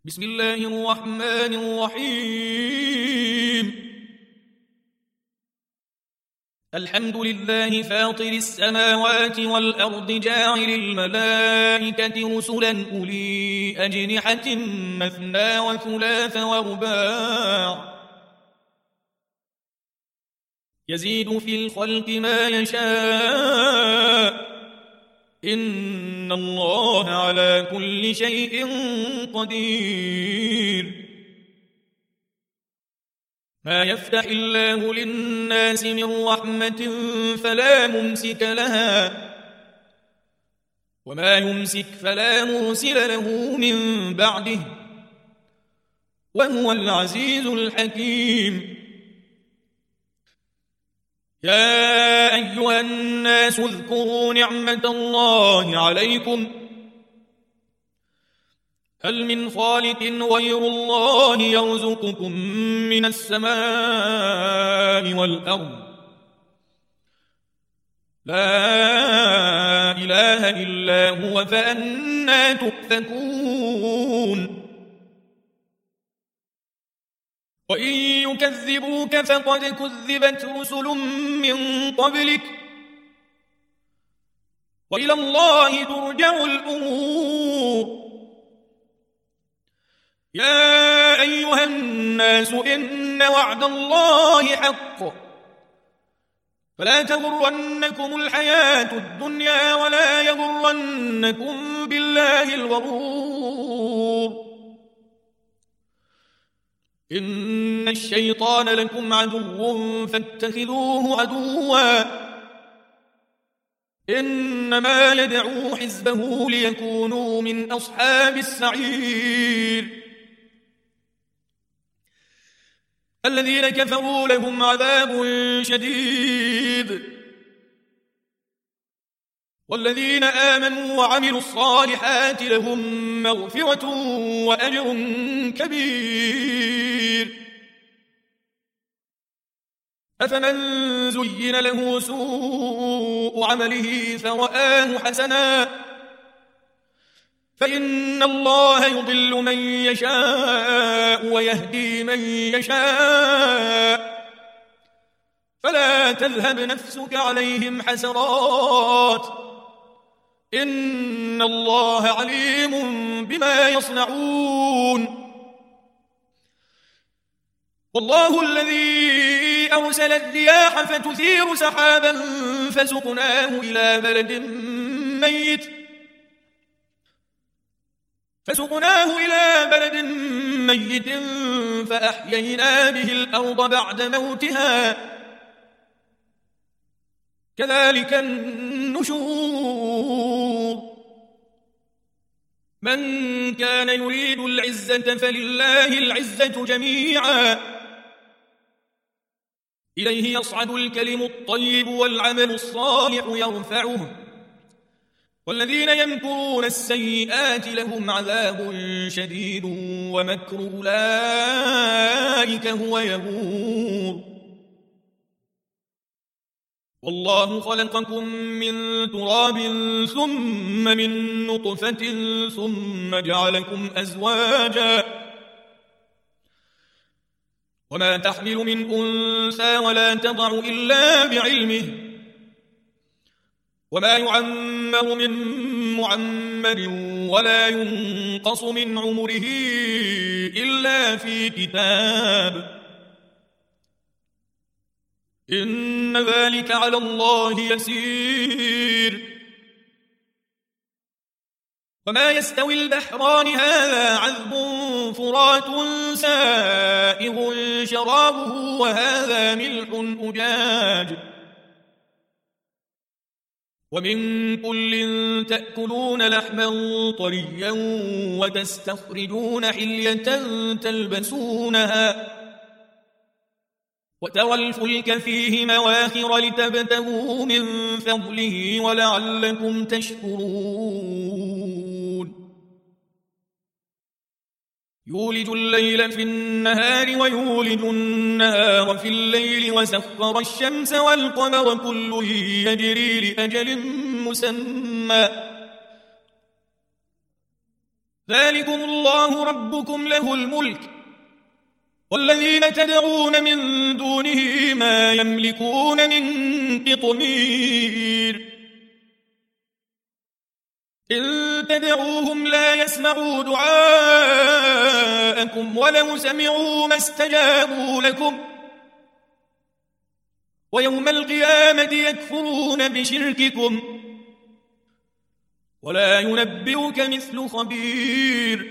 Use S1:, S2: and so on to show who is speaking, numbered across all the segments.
S1: بسم الله الرحمن الرحيم. الحمد لله فاطر السماوات والأرض جاعل الملائكة رسلا أولي أجنحة مثنى وثلاث ورباع يزيد في الخلق ما يشاء إن الله على كل شيء قدير. ما يفتح الله للناس من رحمة فلا ممسك لها وما يمسك فلا مرسل له من بعده وهو العزيز الحكيم. يا أيها الناس اذكروا نعمة الله عليكم هل من خالق غير الله يرزقكم من السماء والأرض لا إله إلا هو فأنى تؤفكون. وإن يكذبوك فقد كذبت رسل من قبلك وإلى الله ترجع الأمور. يا أيها الناس إن وعد الله حق فلا تغرنكم الحياة الدنيا ولا يغرنكم بالله الغرور. إن الشيطان لكم عدو فاتخذوه عدوا إنما يدعو حزبه ليكونوا من أصحاب السعير. الذين كفروا لهم عذاب شديد والذين آمنوا وعملوا الصالحات لهم مغفرة وأجر كبير. أفمن زين له سوء عمله فرآه حسنا فإن الله يضل من يشاء ويهدي من يشاء فلا تذهب نفسك عليهم حسرات إن الله عليم بما يصنعون. والله الذي أرسل الرياح فتثير سحابا فسقناه إلى بلد ميت فأحيينا به الأرض بعد موتها كذلك النشور. من كان يريد العزة فلله العزة جميعا إليه يصعد الكلم الطيب والعمل الصالح يرفعه والذين يمكرون السيئات لهم عذاب شديد ومكر أولئك هو يبور. والله خلقكم من تراب ثم من نطفة ثم جعلكم أزواجا وما تحمل من أنثى ولا تضع إلا بعلمه وما يعمر من معمر ولا ينقص من عمره إلا في كتاب إن ذلك على الله يسير. وما يستوي البحران هذا عذب فرات سائغ شرابه وهذا ملح أجاج ومن كل تأكلون لحما طريا وتستخرجون حلية تلبسونها وترى الفلك فيه مواخر لتبتغوا من فضله ولعلكم تشكرون. يولج الليل في النهار ويولج النهار في الليل وسخر الشمس والقمر كل يجري لأجل مسمى ذلكم الله ربكم له الملك والذين تدعون من دونه ما يملكون من قطمير إن تدعوهم لا يسمعوا دعاءكم ولو سمعوا ما استجابوا لكم ويوم القيامة يكفرون بشرككم ولا ينبئك مثل خبير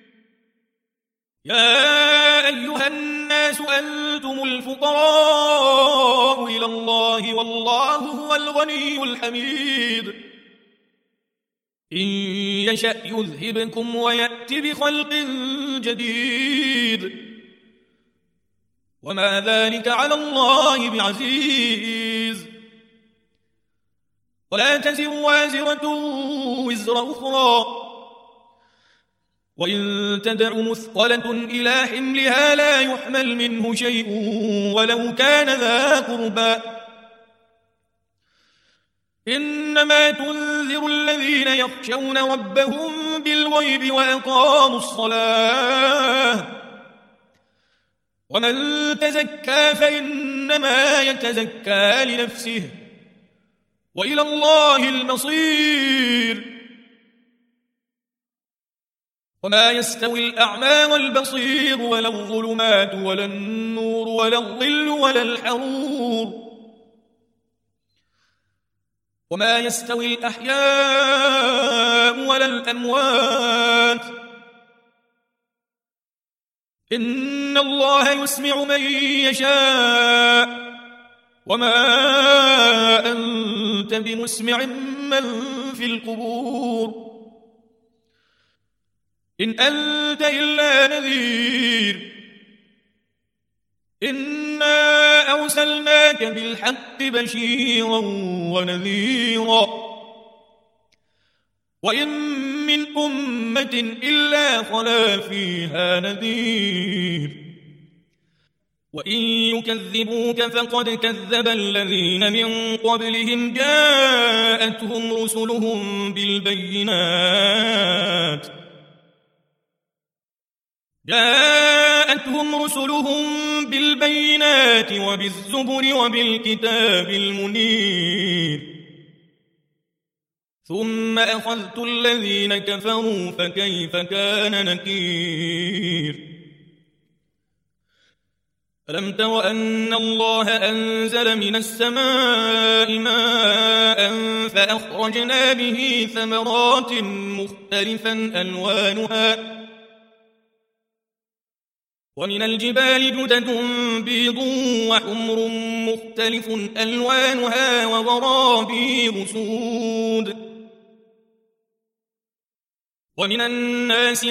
S1: يا أيها الناس أنتم الفقراء إلى الله والله هو الغني الحميد إن يشأ يذهبكم ويأت بخلق جديد وما ذلك على الله بعزيز ولا تزر وازرة وزر أخرى وإن تدع مثقلة إلى حملها لا يحمل منه شيء ولو كان ذا قربى إنما تنذر الذين يخشون ربهم بالغيب وأقاموا الصلاة ومن تزكى فإنما يتزكى لنفسه وإلى الله المصير وما يستوي الأعمى والبصير ولا الظلمات ولا النور ولا الظل ولا الحرور وما يستوي الأحياء ولا الأموات إن الله يسمع من يشاء وما أنت بمسمع من في القبور إن أنت إلا نذير إنا أرسلناك بالحق بشيرا ونذيرا وإن من أمة إلا خلا فيها نذير وإن يكذبوك فقد كذب الذين من قبلهم جاءتهم رسلهم بالبينات وبالزبر وبالكتاب المنير ثم أخذت الذين كفروا فكيف كان نكير ألم تر أن الله أنزل من السماء ماء فأخرجنا به ثمرات مختلفا ألوانها ومن الجبال جدد بيض وحمر مختلف ألوانها وغرابيب سود ومن الناس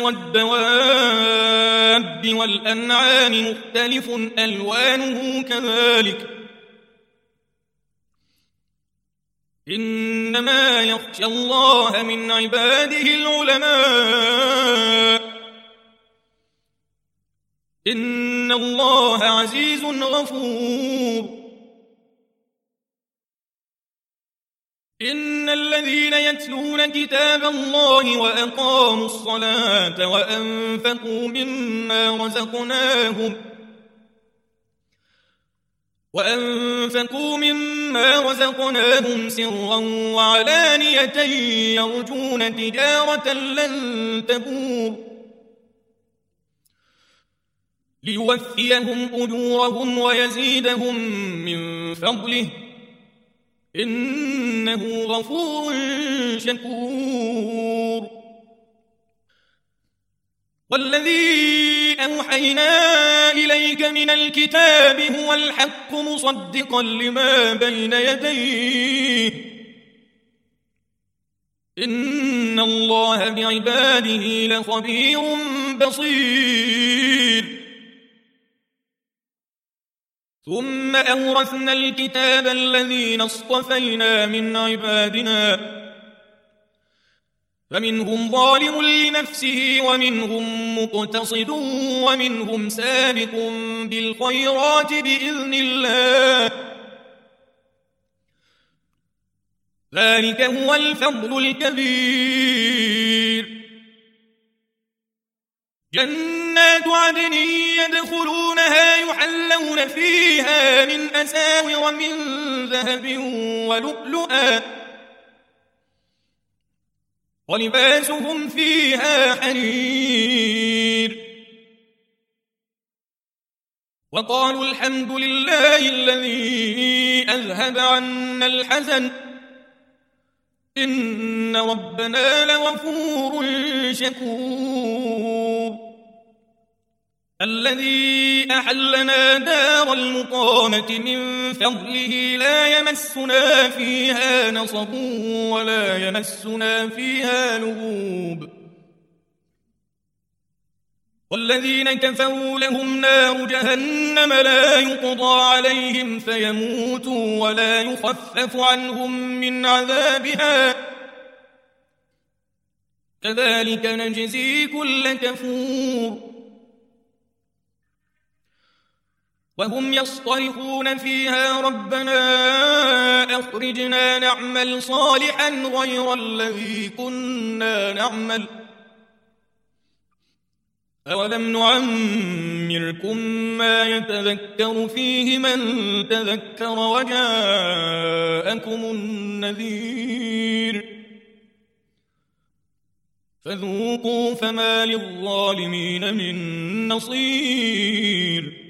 S1: والدواب والأنعام مختلف ألوانه كذلك إنما يخشى الله من عباده العلماء إن الله عزيز غفور إن الذين يتلون كتاب الله وأقاموا الصلاة وأنفقوا مما رزقناهم سرا وعلانية يرجون تجارة لن تبور ليوفيهم أجورهم ويزيدهم من فضله إنه غفور شكور والذي أوحينا إليك من الكتاب هو الحق مصدقا لما بين يديه إن الله بعباده لخبير بصير ثم أورثنا الكتاب الذين اصطفينا من عبادنا فمنهم ظالم لنفسه ومنهم مقتصد ومنهم سابق بالخيرات بإذن الله ذلك هو الفضل الكبير جنات عدن يدخلونها يحلون فيها من أساور من ذهب ولؤلؤا ولباسهم فيها حرير وقالوا الحمد لله الذي أذهب عنا الحزن إن ربنا لغفور شكور الذي أحلنا دار المقامة من فضله لا يمسنا فيها نصب ولا يمسنا فيها لغوب والذين كفروا لهم نار جهنم لا يقضى عليهم فيموتوا ولا يخفف عنهم من عذابها كذلك نجزي كل كفور وهم يصطرخون فيها ربنا أخرجنا نعمل صالحا غير الذي كنا نعمل أولم نعمركم ما يتذكر فيه من تذكر وجاءكم النذير فذوقوا فما للظالمين من نصير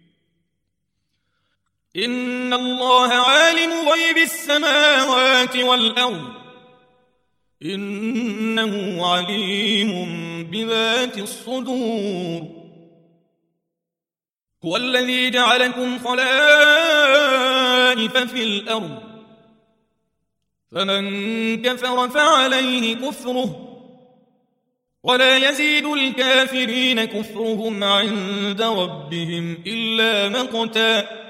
S1: إن الله عالم غيب السماوات والأرض إنه عليم بذات الصدور هو الذي جعلكم خلائف في الأرض فمن كفر فعليه كفره ولا يزيد الكافرين كفرهم عند ربهم إلا مقتا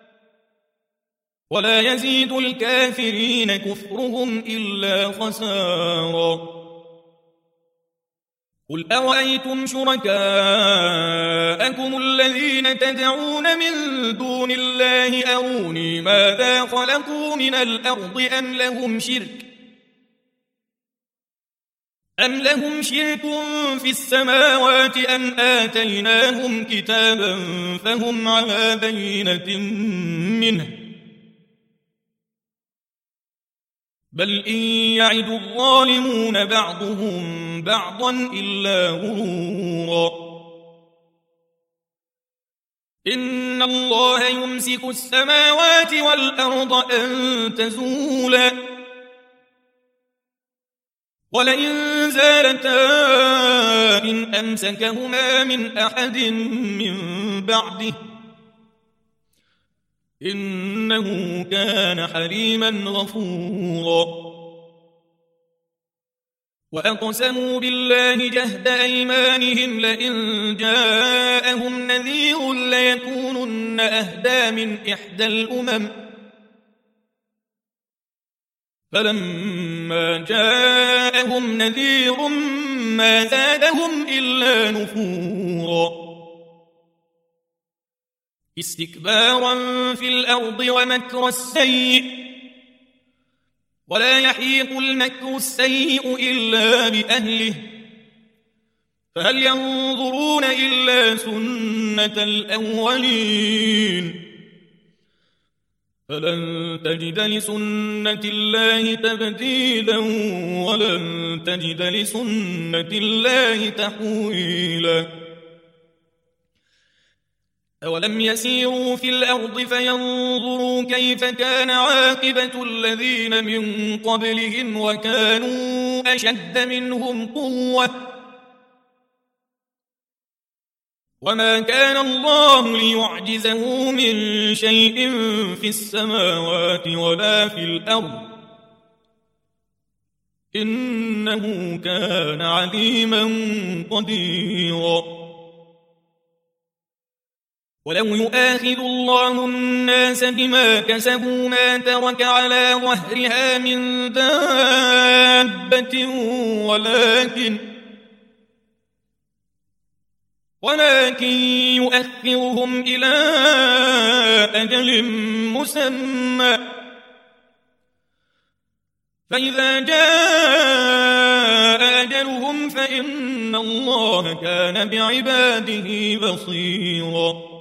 S1: ولا يزيد الكافرين كفرهم إلا خسارا قل أرأيتم شركاءكم الذين تدعون من دون الله أروني ماذا خلقوا من الأرض أم لهم شرك في السماوات أم آتيناهم كتابا فهم على بينة منه بل إن يعد الظالمون بعضهم بعضا إلا غرورا إن الله يمسك السماوات والأرض أن تزولا ولئن زالتا إن أمسكهما من أحد من بعده إنه كان حليما غفورا وأقسموا بالله جهد أيمانهم لئن جاءهم نذير ليكونن أهدى من إحدى الأمم فلما جاءهم نذير ما زادهم إلا نفورا استكبارا في الأرض ومكر السيء ولا يحيق المكر السيء إلا بأهله فهل ينظرون إلا سنة الأولين فلن تجد لسنة الله تبديلا ولن تجد لسنة الله تحويلا أولم يسيروا في الأرض فينظروا كيف كان عاقبة الذين من قبلهم وكانوا أشد منهم قوة وما كان الله ليعجزه من شيء في السماوات ولا في الأرض إنه كان عليما قديرا ولو يؤاخذ الله الناس بما كسبوا ما ترك على ظهرها من دابة ولكن يؤخرهم إلى أجل مسمى فإذا جاء أجلهم فإن الله كان بعباده بصيرا